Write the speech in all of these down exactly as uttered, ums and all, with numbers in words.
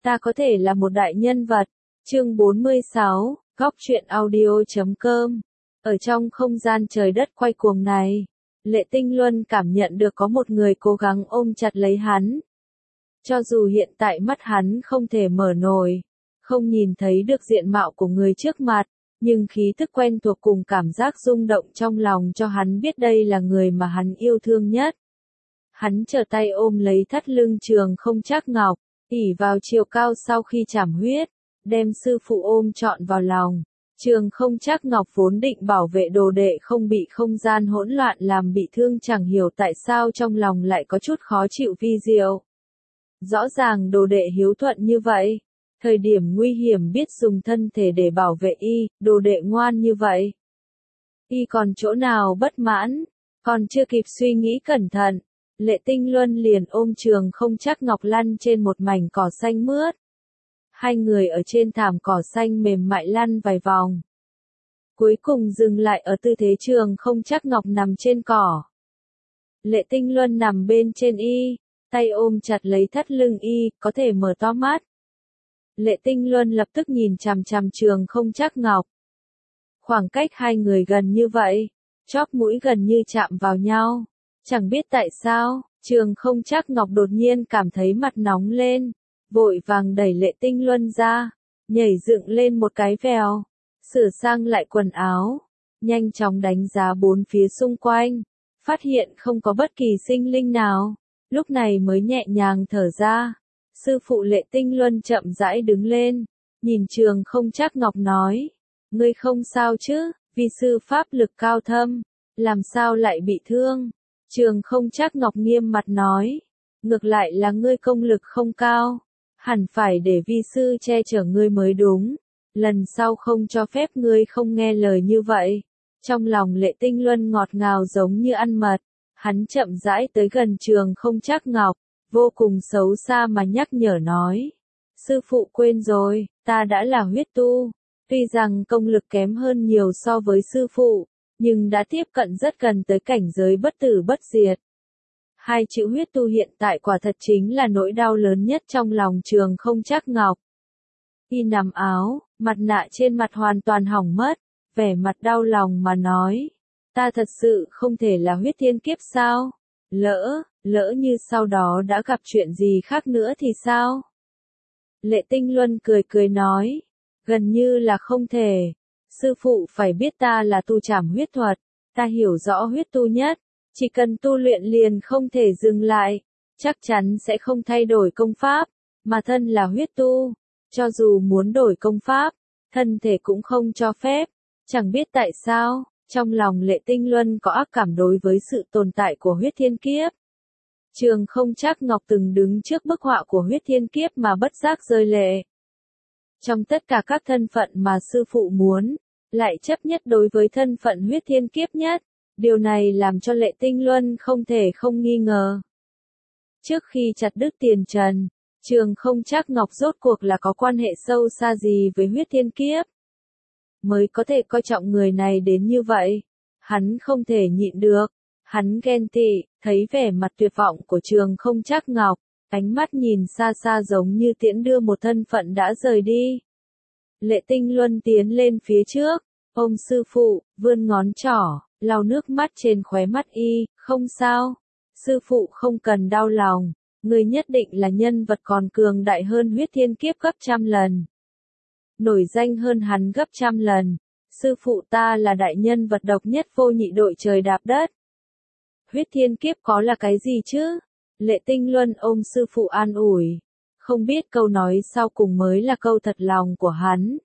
Ta có thể là một đại nhân vật. Chương bốn mươi sáu, góc truyện audio.com. Ở trong không gian trời đất quay cuồng này, Lệ Tinh Luân cảm nhận được có một người cố gắng ôm chặt lấy hắn. Cho dù hiện tại mắt hắn không thể mở nổi, không nhìn thấy được diện mạo của người trước mặt, nhưng khí tức quen thuộc cùng cảm giác rung động trong lòng cho hắn biết đây là người mà hắn yêu thương nhất. Hắn trở tay ôm lấy thắt lưng Trường Không Trác Ngọc, ỷ vào chiều cao sau khi trảm huyết, đem sư phụ ôm trọn vào lòng. Trường Không Trác Ngọc vốn định bảo vệ đồ đệ không bị không gian hỗn loạn làm bị thương, chẳng hiểu tại sao trong lòng lại có chút khó chịu vi diệu. Rõ ràng đồ đệ hiếu thuận như vậy, thời điểm nguy hiểm biết dùng thân thể để bảo vệ y, đồ đệ ngoan như vậy. Y còn chỗ nào bất mãn, còn chưa kịp suy nghĩ cẩn thận, Lệ Tinh Luân liền ôm Trường Không Trác Ngọc lăn trên một mảnh cỏ xanh mướt. Hai người ở trên thảm cỏ xanh mềm mại lăn vài vòng. Cuối cùng dừng lại ở tư thế Trường Không Trác Ngọc nằm trên cỏ. Lệ Tinh Luân nằm bên trên y, tay ôm chặt lấy thắt lưng y, có thể mở to mắt. Lệ Tinh Luân lập tức nhìn chằm chằm Trường Không Trác Ngọc. Khoảng cách hai người gần như vậy, chóp mũi gần như chạm vào nhau. Chẳng biết tại sao, Trường Không Trác Ngọc đột nhiên cảm thấy mặt nóng lên, vội vàng đẩy Lệ Tinh Luân ra, nhảy dựng lên một cái vèo, sửa sang lại quần áo, nhanh chóng đánh giá bốn phía xung quanh, phát hiện không có bất kỳ sinh linh nào, lúc này mới nhẹ nhàng thở ra. Sư phụ Lệ Tinh Luân chậm rãi đứng lên, nhìn Trường Không Trác Ngọc nói, ngươi không sao chứ, vì sư pháp lực cao thâm, làm sao lại bị thương? Trường Không Trác Ngọc nghiêm mặt nói, ngược lại là ngươi công lực không cao, hẳn phải để vi sư che chở ngươi mới đúng, lần sau không cho phép ngươi không nghe lời như vậy. Trong lòng Lệ Tinh Luân ngọt ngào giống như ăn mật, hắn chậm rãi tới gần Trường Không Trác Ngọc, vô cùng xấu xa mà nhắc nhở nói, sư phụ quên rồi, ta đã là huyết tu, tuy rằng công lực kém hơn nhiều so với sư phụ, nhưng đã tiếp cận rất gần tới cảnh giới bất tử bất diệt. Hai chữ huyết tu hiện tại quả thật chính là nỗi đau lớn nhất trong lòng Trường Không Trác Ngọc. Y nằm áo, mặt nạ trên mặt hoàn toàn hỏng mất, vẻ mặt đau lòng mà nói, ta thật sự không thể là huyết thiên kiếp sao? Lỡ, lỡ như sau đó đã gặp chuyện gì khác nữa thì sao? Lệ Tinh Luân cười cười nói, gần như là không thể. Sư phụ phải biết ta là tu trảm huyết thuật, ta hiểu rõ huyết tu nhất, chỉ cần tu luyện liền không thể dừng lại, chắc chắn sẽ không thay đổi công pháp, mà thân là huyết tu, cho dù muốn đổi công pháp, thân thể cũng không cho phép. Chẳng biết tại sao, trong lòng Lệ Tinh Luân có ác cảm đối với sự tồn tại của huyết thiên kiếp. Trường Không Trác Ngọc từng đứng trước bức họa của huyết thiên kiếp mà bất giác rơi lệ. Trong tất cả các thân phận mà sư phụ muốn, lại chấp nhất đối với thân phận huyết thiên kiếp nhất, điều này làm cho Lệ Tinh Luân không thể không nghi ngờ. Trước khi chặt đứt tiền trần, Trường Không Trác Ngọc rốt cuộc là có quan hệ sâu xa gì với huyết thiên kiếp? Mới có thể coi trọng người này đến như vậy, hắn không thể nhịn được, hắn ghen tị, thấy vẻ mặt tuyệt vọng của Trường Không Trác Ngọc, ánh mắt nhìn xa xa giống như tiễn đưa một thân phận đã rời đi. Lệ Tinh Luân tiến lên phía trước, ôm sư phụ, vươn ngón trỏ, lau nước mắt trên khóe mắt y, không sao, sư phụ không cần đau lòng, người nhất định là nhân vật còn cường đại hơn huyết thiên kiếp gấp trăm lần. Nổi danh hơn hắn gấp trăm lần, sư phụ ta là đại nhân vật độc nhất vô nhị đội trời đạp đất. Huyết thiên kiếp có là cái gì chứ? Lệ Tinh Luân ôm sư phụ an ủi, không biết câu nói sau cùng mới là câu thật lòng của hắn.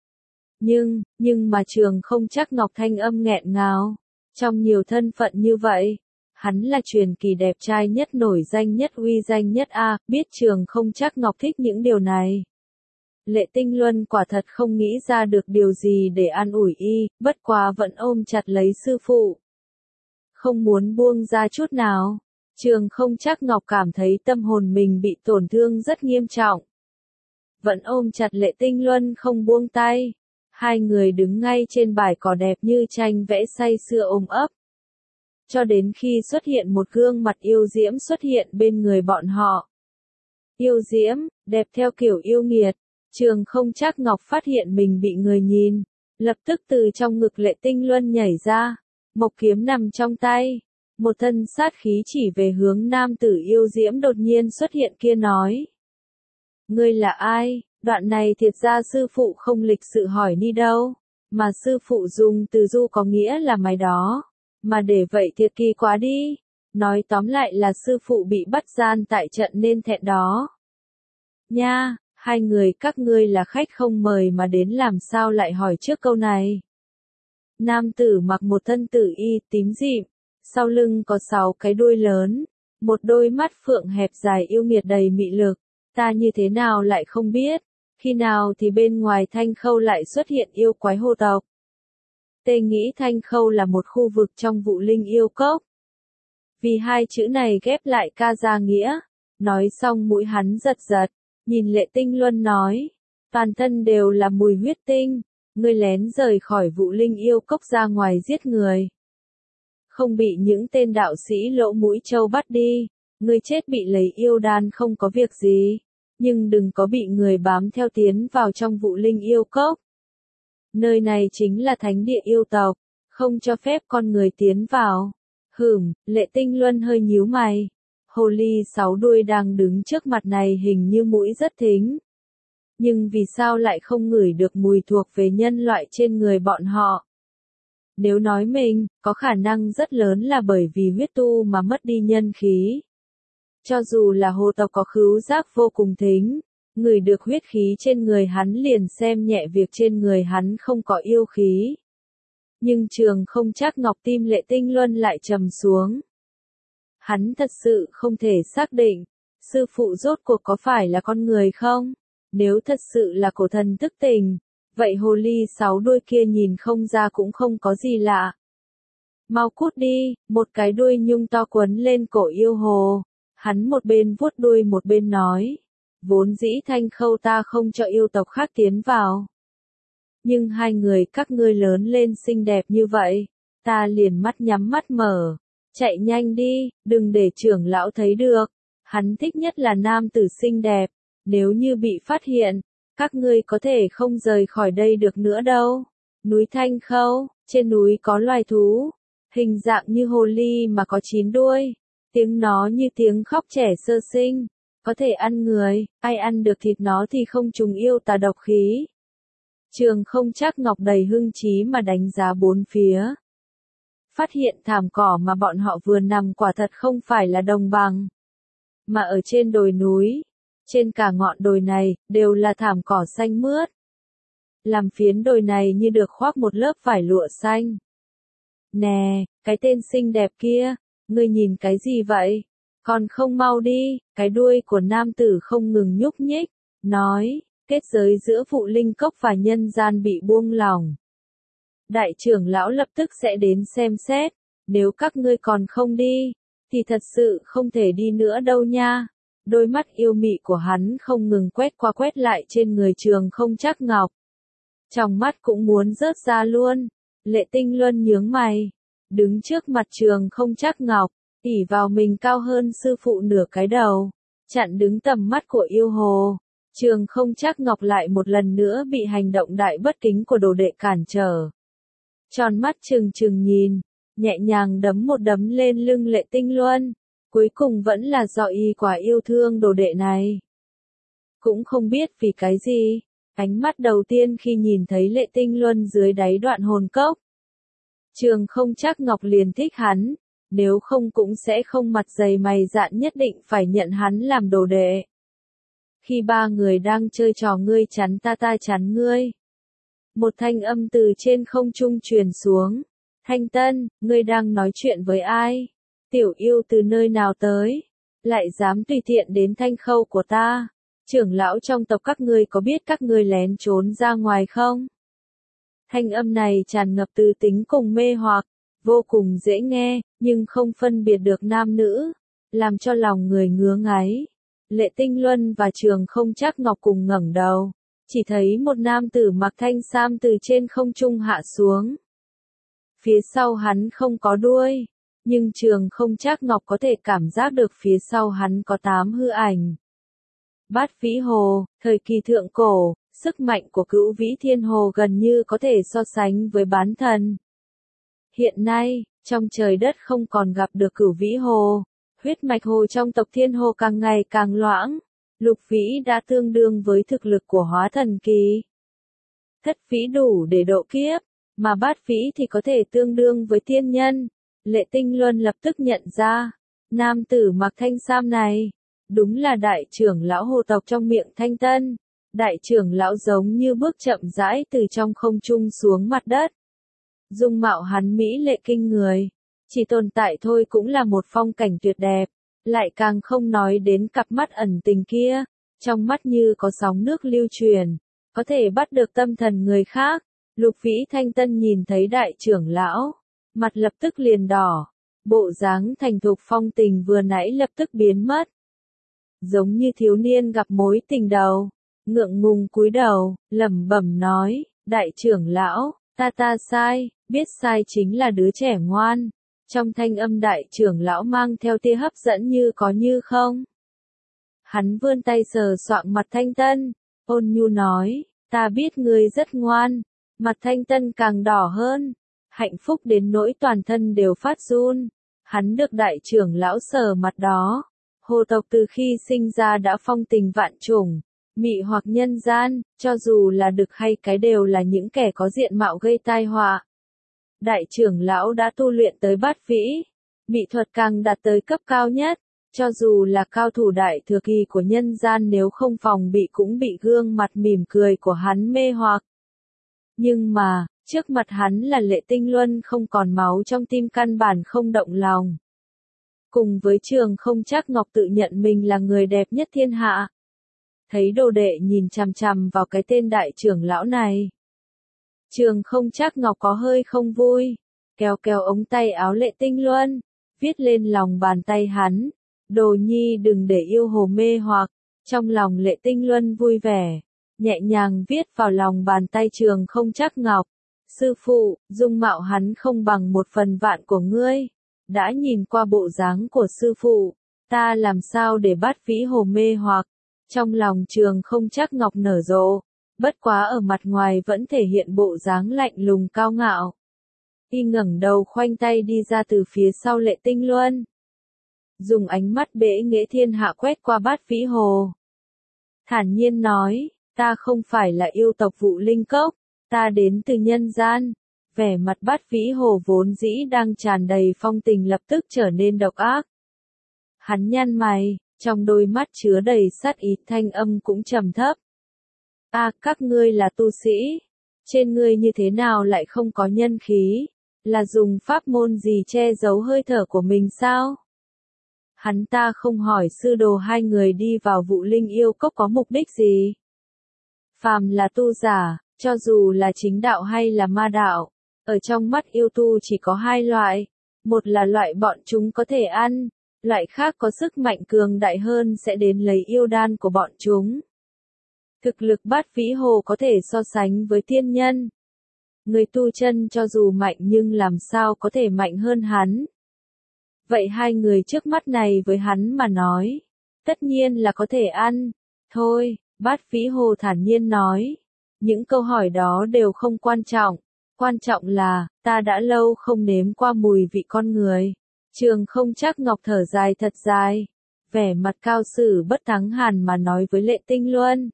Nhưng, nhưng mà Trường Không Trác Ngọc thanh âm nghẹn ngào, trong nhiều thân phận như vậy, hắn là truyền kỳ đẹp trai nhất, nổi danh nhất, uy danh nhất a, biết Trường Không Trác Ngọc thích những điều này. Lệ Tinh Luân quả thật không nghĩ ra được điều gì để an ủi y, bất quá vẫn ôm chặt lấy sư phụ, không muốn buông ra chút nào. Trường Không Trác Ngọc cảm thấy tâm hồn mình bị tổn thương rất nghiêm trọng, vẫn ôm chặt Lệ Tinh Luân không buông tay. Hai người đứng ngay trên bãi cỏ đẹp như tranh vẽ say sưa ôm ấp. Cho đến khi xuất hiện một gương mặt yêu diễm xuất hiện bên người bọn họ. yêu diễm, đẹp theo kiểu yêu nghiệt. Trường Không Trác Ngọc phát hiện mình bị người nhìn, lập tức từ trong ngực Lệ Tinh Luân nhảy ra, mộc kiếm nằm trong tay, một thân sát khí chỉ về hướng nam tử yêu diễm đột nhiên xuất hiện kia nói. Ngươi là ai? Đoạn này thiệt ra sư phụ không lịch sự hỏi ni đâu, mà sư phụ dùng từ du có nghĩa là mày đó, mà để vậy thiệt kỳ quá đi. Nói tóm lại là sư phụ bị bắt gian tại trận nên thẹn đó. Nha, hai người các ngươi là khách không mời mà đến làm sao lại hỏi trước câu này. Nam tử mặc một thân tử y tím dịm, sau lưng có sáu cái đuôi lớn, một đôi mắt phượng hẹp dài yêu nghiệt đầy mị lực, ta như thế nào lại không biết, khi nào thì bên ngoài Thanh Khâu lại xuất hiện yêu quái hồ tộc. Tê nghĩ Thanh Khâu là một khu vực trong Vũ Linh yêu cốc. Vì hai chữ này ghép lại ca ra nghĩa, nói xong mũi hắn giật giật, nhìn Lệ Tinh Luân nói, toàn thân đều là mùi huyết tinh, ngươi lén rời khỏi Vũ Linh yêu cốc ra ngoài giết người. Không bị những tên đạo sĩ lỗ mũi trâu bắt đi, ngươi chết bị lấy yêu đan không có việc gì, nhưng đừng có bị người bám theo tiến vào trong Vũ Linh yêu cốc. Nơi này chính là thánh địa yêu tộc, không cho phép con người tiến vào. Hửm, Lệ Tinh Luân hơi nhíu mày. Hồ ly sáu đuôi đang đứng trước mặt này hình như mũi rất thính. Nhưng vì sao lại không ngửi được mùi thuộc về nhân loại trên người bọn họ? Nếu nói mình, có khả năng rất lớn là bởi vì huyết tu mà mất đi nhân khí. Cho dù là hồ tộc có khứu giác vô cùng thính, ngửi được huyết khí trên người hắn liền xem nhẹ việc trên người hắn không có yêu khí. Nhưng Trường Không Trác Ngọc tim Lệ Tinh Luân lại trầm xuống. Hắn thật sự không thể xác định, sư phụ rốt cuộc có phải là con người không? Nếu thật sự là cổ thần thức tình, vậy hồ ly sáu đuôi kia nhìn không ra cũng không có gì lạ. Mau cút đi, một cái đuôi nhung to quấn lên cổ yêu hồ. Hắn một bên vuốt đuôi một bên nói, vốn dĩ Thanh Khâu ta không cho yêu tộc khác tiến vào. Nhưng hai người các ngươi lớn lên xinh đẹp như vậy, ta liền mắt nhắm mắt mở. Chạy nhanh đi, đừng để trưởng lão thấy được. Hắn thích nhất là nam tử xinh đẹp. Nếu như bị phát hiện, các ngươi có thể không rời khỏi đây được nữa đâu. Núi Thanh Khâu, trên núi có loài thú, hình dạng như hồ ly mà có chín đuôi. Tiếng nó như tiếng khóc trẻ sơ sinh, có thể ăn người, ai ăn được thịt nó thì không trùng yêu tà độc khí. Trường Không Trác Ngọc đầy hưng trí mà đánh giá bốn phía. Phát hiện thảm cỏ mà bọn họ vừa nằm quả thật không phải là đồng bằng, mà ở trên đồi núi, trên cả ngọn đồi này, đều là thảm cỏ xanh mướt. Làm phiến đồi này như được khoác một lớp vải lụa xanh. Nè, cái tên xinh đẹp kia, ngươi nhìn cái gì vậy? Còn không mau đi, cái đuôi của nam tử không ngừng nhúc nhích, nói, kết giới giữa Vũ Linh cốc và nhân gian bị buông lỏng. Đại trưởng lão lập tức sẽ đến xem xét, nếu các ngươi còn không đi, thì thật sự không thể đi nữa đâu nha. Đôi mắt yêu mị của hắn không ngừng quét qua quét lại trên người Trường Không Trác Ngọc. Trong mắt cũng muốn rớt ra luôn. Lệ Tinh Luân nhướng mày, đứng trước mặt Trường Không Trác Ngọc, ỷ vào mình cao hơn sư phụ nửa cái đầu, chặn đứng tầm mắt của yêu hồ. Trường Không Trác Ngọc lại một lần nữa bị hành động đại bất kính của đồ đệ cản trở. Tròn mắt trừng trừng nhìn, nhẹ nhàng đấm một đấm lên lưng Lệ Tinh Luân, cuối cùng vẫn là do y quả yêu thương đồ đệ này. Cũng không biết vì cái gì, ánh mắt đầu tiên khi nhìn thấy Lệ Tinh Luân dưới đáy đoạn hồn cốc, Trường Không Trác Ngọc liền thích hắn, nếu không cũng sẽ không mặt dày mày dạn nhất định phải nhận hắn làm đồ đệ. Khi ba người đang chơi trò ngươi chắn ta ta chắn ngươi, một thanh âm từ trên không trung truyền xuống. Thanh Tân, ngươi đang nói chuyện với ai? Tiểu yêu từ nơi nào tới? Lại dám tùy tiện đến Thanh Khâu của ta? Trưởng lão trong tộc các ngươi có biết các ngươi lén trốn ra ngoài không? Thanh âm này tràn ngập từ tính cùng mê hoặc, vô cùng dễ nghe, nhưng không phân biệt được nam nữ, làm cho lòng người ngứa ngáy. Lệ Tinh Luân và Trường Không Trác Ngọc cùng ngẩng đầu, chỉ thấy một nam tử mặc thanh sam từ trên không trung hạ xuống. Phía sau hắn không có đuôi, nhưng Trường Không Trác Ngọc có thể cảm giác được phía sau hắn có tám hư ảnh. Bát Vĩ Hồ, thời kỳ thượng cổ, sức mạnh của Cửu Vĩ Thiên Hồ gần như có thể so sánh với bán thần. Hiện nay, trong trời đất không còn gặp được Cửu Vĩ Hồ, huyết mạch hồ trong tộc Thiên Hồ càng ngày càng loãng, Lục Vĩ đã tương đương với thực lực của hóa thần kỳ. Thất Vĩ đủ để độ kiếp, mà Bát Vĩ thì có thể tương đương với tiên nhân. Lệ Tinh Luân lập tức nhận ra, nam tử mặc thanh sam này, đúng là đại trưởng lão hồ tộc trong miệng Thanh Tân. Đại trưởng lão giống như bước chậm rãi từ trong không trung xuống mặt đất. Dung mạo hắn mỹ lệ kinh người, chỉ tồn tại thôi cũng là một phong cảnh tuyệt đẹp, lại càng không nói đến cặp mắt ẩn tình kia, trong mắt như có sóng nước lưu truyền, có thể bắt được tâm thần người khác. Lục Vĩ Thanh Tân nhìn thấy đại trưởng lão, mặt lập tức liền đỏ, bộ dáng thành thục phong tình vừa nãy lập tức biến mất. Giống như thiếu niên gặp mối tình đầu, ngượng ngùng cúi đầu, lẩm bẩm nói, đại trưởng lão, ta ta sai, biết sai chính là đứa trẻ ngoan. Trong thanh âm đại trưởng lão mang theo tia hấp dẫn như có như không. Hắn vươn tay sờ soạng mặt Thanh Tân, ôn nhu nói, ta biết ngươi rất ngoan. Mặt Thanh Tân càng đỏ hơn, hạnh phúc đến nỗi toàn thân đều phát run. Hắn được đại trưởng lão sờ mặt đó. Hồ tộc từ khi sinh ra đã phong tình vạn trùng, mị hoặc nhân gian, cho dù là đực hay cái đều là những kẻ có diện mạo gây tai họa. Đại trưởng lão đã tu luyện tới bát vĩ, mị thuật càng đạt tới cấp cao nhất, cho dù là cao thủ đại thừa kỳ của nhân gian nếu không phòng bị cũng bị gương mặt mỉm cười của hắn mê hoặc. Nhưng mà, trước mặt hắn là Lệ Tinh Luân không còn máu trong tim căn bản không động lòng. Cùng với Trường Không Trác Ngọc tự nhận mình là người đẹp nhất thiên hạ. Thấy đồ đệ nhìn chằm chằm vào cái tên đại trưởng lão này. Trường Không Trác Ngọc có hơi không vui, kéo kéo ống tay áo Lệ Tinh Luân, viết lên lòng bàn tay hắn, đồ nhi đừng để yêu hồ mê hoặc. Trong lòng Lệ Tinh Luân vui vẻ, nhẹ nhàng viết vào lòng bàn tay Trường Không Trác Ngọc, sư phụ, dung mạo hắn không bằng một phần vạn của ngươi. Đã nhìn qua bộ dáng của sư phụ, ta làm sao để bát vĩ hồ mê hoặc. Trong lòng Trường Không Trác Ngọc nở rộ, bất quá ở mặt ngoài vẫn thể hiện bộ dáng lạnh lùng cao ngạo. Y ngẩng đầu khoanh tay đi ra từ phía sau Lệ Tinh Luân. Dùng ánh mắt bệ nghệ thiên hạ quét qua bát vĩ hồ. Thản nhiên nói, ta không phải là yêu tộc Vụ Linh Cốc, ta đến từ nhân gian. Vẻ mặt bát vĩ hồ vốn dĩ đang tràn đầy phong tình lập tức trở nên độc ác. Hắn nhăn mày, trong đôi mắt chứa đầy sát ý, thanh âm cũng trầm thấp. A, à, các ngươi là tu sĩ, trên ngươi như thế nào lại không có nhân khí, là dùng pháp môn gì che giấu hơi thở của mình sao? Hắn ta không hỏi sư đồ hai người đi vào Vụ Linh Yêu Cốc có mục đích gì. Phàm là tu giả, cho dù là chính đạo hay là ma đạo, ở trong mắt yêu tu chỉ có hai loại, một là loại bọn chúng có thể ăn, loại khác có sức mạnh cường đại hơn sẽ đến lấy yêu đan của bọn chúng. Thực lực bát vĩ hồ có thể so sánh với tiên nhân. Người tu chân cho dù mạnh nhưng làm sao có thể mạnh hơn hắn. Vậy hai người trước mắt này với hắn mà nói, tất nhiên là có thể ăn. Thôi, bát vĩ hồ thản nhiên nói, những câu hỏi đó đều không quan trọng. Quan trọng là, ta đã lâu không nếm qua mùi vị con người. Trường Không Trác Ngọc thở dài thật dài, vẻ mặt cao sử bất thắng hàn mà nói với Lệ Tinh Luân.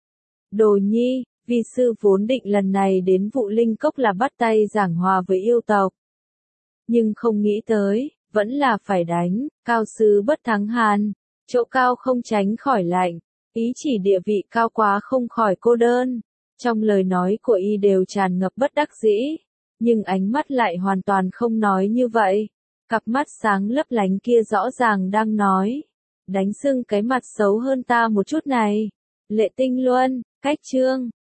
Đồ nhi, vi sư vốn định lần này đến Vụ Linh Cốc là bắt tay giảng hòa với yêu tộc. Nhưng không nghĩ tới, vẫn là phải đánh, cao sư bất thắng hàn, chỗ cao không tránh khỏi lạnh, ý chỉ địa vị cao quá không khỏi cô đơn. Trong lời nói của y đều tràn ngập bất đắc dĩ, nhưng ánh mắt lại hoàn toàn không nói như vậy. Cặp mắt sáng lấp lánh kia rõ ràng đang nói, đánh sưng cái mặt xấu hơn ta một chút này. Lệ Tinh Luân, cách chương.